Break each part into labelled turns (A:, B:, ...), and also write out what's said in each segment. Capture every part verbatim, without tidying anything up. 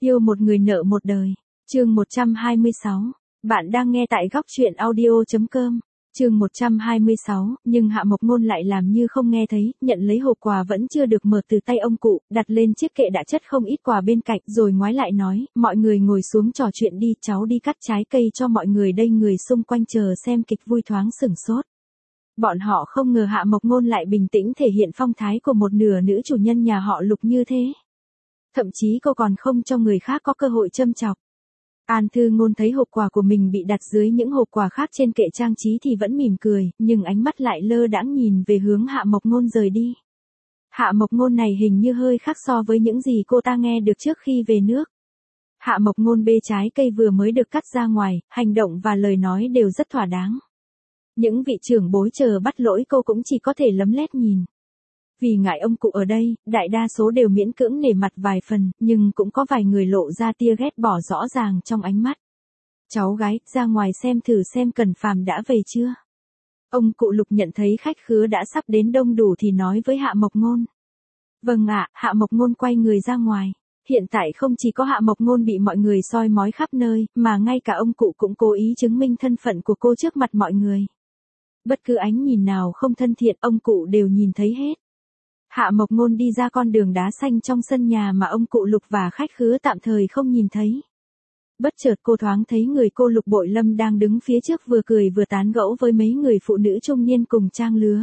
A: Yêu một người nợ một đời. Chương một trăm hai mươi sáu. Bạn đang nghe tại góc truyện audio chấm com. Chương một trăm hai mươi sáu, nhưng Hạ Mộc Ngôn lại làm như không nghe thấy, nhận lấy hộp quà vẫn chưa được mở từ tay ông cụ, đặt lên chiếc kệ đã chất không ít quà bên cạnh, rồi ngoái lại nói, mọi người ngồi xuống trò chuyện đi, cháu đi cắt trái cây cho mọi người đây. Người xung quanh chờ xem kịch vui thoáng sửng sốt. Bọn họ không ngờ Hạ Mộc Ngôn lại bình tĩnh thể hiện phong thái của một nửa nữ chủ nhân nhà họ Lục như thế. Thậm chí cô còn không cho người khác có cơ hội châm chọc. An Thư Ngôn thấy hộp quà của mình bị đặt dưới những hộp quà khác trên kệ trang trí thì vẫn mỉm cười, nhưng ánh mắt lại lơ đãng nhìn về hướng Hạ Mộc Ngôn rời đi. Hạ Mộc Ngôn này hình như hơi khác so với những gì cô ta nghe được trước khi về nước. Hạ Mộc Ngôn bê trái cây vừa mới được cắt ra ngoài, hành động và lời nói đều rất thỏa đáng. Những vị trưởng bối chờ bắt lỗi cô cũng chỉ có thể lấm lét nhìn. Vì ngại ông cụ ở đây, đại đa số đều miễn cưỡng nể mặt vài phần, nhưng cũng có vài người lộ ra tia ghét bỏ rõ ràng trong ánh mắt. Cháu gái, ra ngoài xem thử xem Cẩn Phàm đã về chưa. Ông cụ Lục nhận thấy khách khứa đã sắp đến đông đủ thì nói với Hạ Mộc Ngôn. Vâng ạ, Hạ Mộc Ngôn quay người ra ngoài. Hiện tại không chỉ có Hạ Mộc Ngôn bị mọi người soi mói khắp nơi, mà ngay cả ông cụ cũng cố ý chứng minh thân phận của cô trước mặt mọi người. Bất cứ ánh nhìn nào không thân thiện ông cụ đều nhìn thấy hết. Hạ Mộc Ngôn đi ra con đường đá xanh trong sân nhà mà ông cụ Lục và khách khứa tạm thời không nhìn thấy. Bất chợt cô thoáng thấy người cô Lục Bội Lâm đang đứng phía trước vừa cười vừa tán gẫu với mấy người phụ nữ trung niên cùng trang lứa.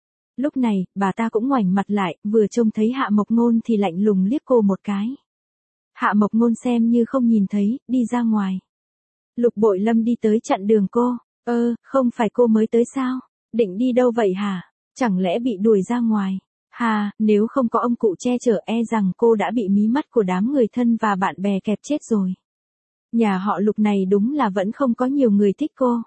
A: Lúc này, bà ta cũng ngoảnh mặt lại, vừa trông thấy Hạ Mộc Ngôn thì lạnh lùng liếc cô một cái. Hạ Mộc Ngôn xem như không nhìn thấy, đi ra ngoài. Lục Bội Lâm đi tới chặn đường cô. Ơ, không phải cô mới tới sao? Định đi đâu vậy hả? Chẳng lẽ bị đuổi ra ngoài? Hà, nếu không có ông cụ che chở e rằng cô đã bị mí mắt của đám người thân và bạn bè kẹp chết rồi. Nhà họ Lục này đúng là vẫn không có nhiều người thích cô.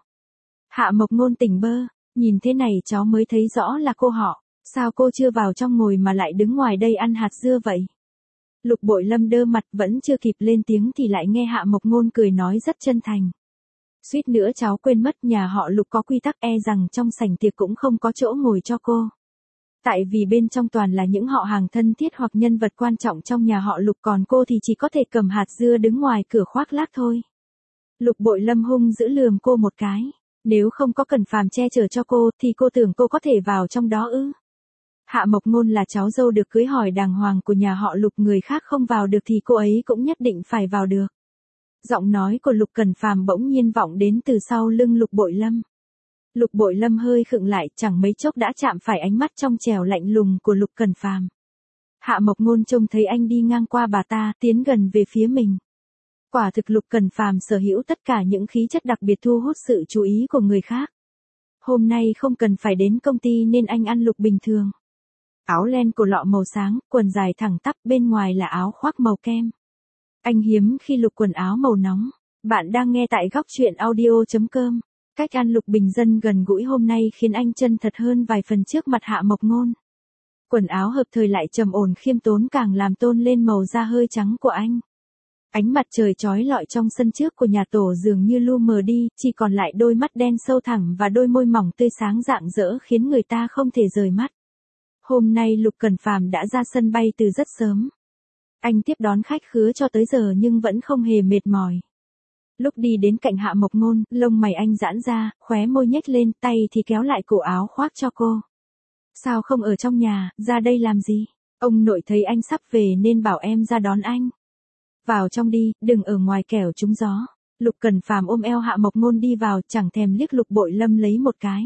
A: Hạ Mộc Ngôn tỉnh bơ, nhìn thế này cháu mới thấy rõ là cô họ, sao cô chưa vào trong ngồi mà lại đứng ngoài đây ăn hạt dưa vậy? Lục Bội Lâm đơ mặt vẫn chưa kịp lên tiếng thì lại nghe Hạ Mộc Ngôn cười nói rất chân thành. Suýt nữa cháu quên mất nhà họ Lục có quy tắc e rằng trong sảnh tiệc cũng không có chỗ ngồi cho cô. Tại vì bên trong toàn là những họ hàng thân thiết hoặc nhân vật quan trọng trong nhà họ Lục, còn cô thì chỉ có thể cầm hạt dưa đứng ngoài cửa khoác lác thôi. Lục Bội Lâm hung dữ lườm cô một cái. Nếu không có Cẩn Phàm che chở cho cô thì cô tưởng cô có thể vào trong đó ư? Hạ Mộc Ngôn là cháu dâu được cưới hỏi đàng hoàng của nhà họ Lục, người khác không vào được thì cô ấy cũng nhất định phải vào được. Giọng nói của Lục Cẩn Phàm bỗng nhiên vọng đến từ sau lưng Lục Bội Lâm. Lục Bội Lâm hơi khựng lại, chẳng mấy chốc đã chạm phải ánh mắt trong trẻo lạnh lùng của Lục Cẩn Phàm. Hạ Mộc Ngôn trông thấy anh đi ngang qua bà ta, tiến gần về phía mình. Quả thực Lục Cẩn Phàm sở hữu tất cả những khí chất đặc biệt thu hút sự chú ý của người khác. Hôm nay không cần phải đến công ty nên anh ăn Lục bình thường. Áo len cổ lọ màu sáng, quần dài thẳng tắp, bên ngoài là áo khoác màu kem. Anh hiếm khi Lục quần áo màu nóng. Bạn đang nghe tại góc truyện audio chấm com. Cách ăn Lục bình dân gần gũi hôm nay khiến anh chân thật hơn vài phần trước mặt Hạ Mộc Ngôn. Quần áo hợp thời lại trầm ổn khiêm tốn càng làm tôn lên màu da hơi trắng của anh. Ánh mặt trời chói lọi trong sân trước của nhà tổ dường như lu mờ đi, chỉ còn lại đôi mắt đen sâu thẳm và đôi môi mỏng tươi sáng rạng rỡ khiến người ta không thể rời mắt. Hôm nay Lục Cẩn Phàm đã ra sân bay từ rất sớm. Anh tiếp đón khách khứa cho tới giờ nhưng vẫn không hề mệt mỏi. Lúc đi đến cạnh Hạ Mộc Ngôn, lông mày anh giãn ra, khóe môi nhếch lên, tay thì kéo lại cổ áo khoác cho cô. Sao không ở trong nhà, ra đây làm gì? Ông nội thấy anh sắp về nên bảo em ra đón anh. Vào trong đi, đừng ở ngoài kẻo trúng gió. Lục Cẩn Phàm ôm eo Hạ Mộc Ngôn đi vào, chẳng thèm liếc Lục Bội Lâm lấy một cái.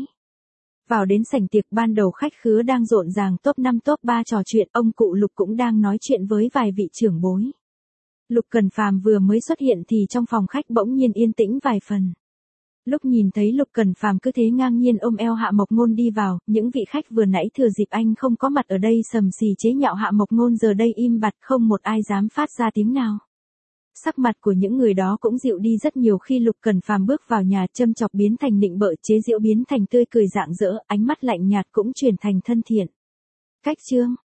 A: Vào đến sảnh tiệc, ban đầu khách khứa đang rộn ràng top năm top ba trò chuyện, ông cụ Lục cũng đang nói chuyện với vài vị trưởng bối. Lục Cẩn Phàm vừa mới xuất hiện thì trong phòng khách bỗng nhiên yên tĩnh vài phần. Lúc nhìn thấy Lục Cẩn Phàm cứ thế ngang nhiên ôm eo Hạ Mộc Ngôn đi vào, những vị khách vừa nãy thừa dịp anh không có mặt ở đây sầm xì chế nhạo Hạ Mộc Ngôn giờ đây im bặt, không một ai dám phát ra tiếng nào. Sắc mặt của những người đó cũng dịu đi rất nhiều khi Lục Cẩn Phàm bước vào nhà, châm chọc biến thành nịnh bợ, chế giễu biến thành tươi cười rạng rỡ, ánh mắt lạnh nhạt cũng chuyển thành thân thiện. Cách chương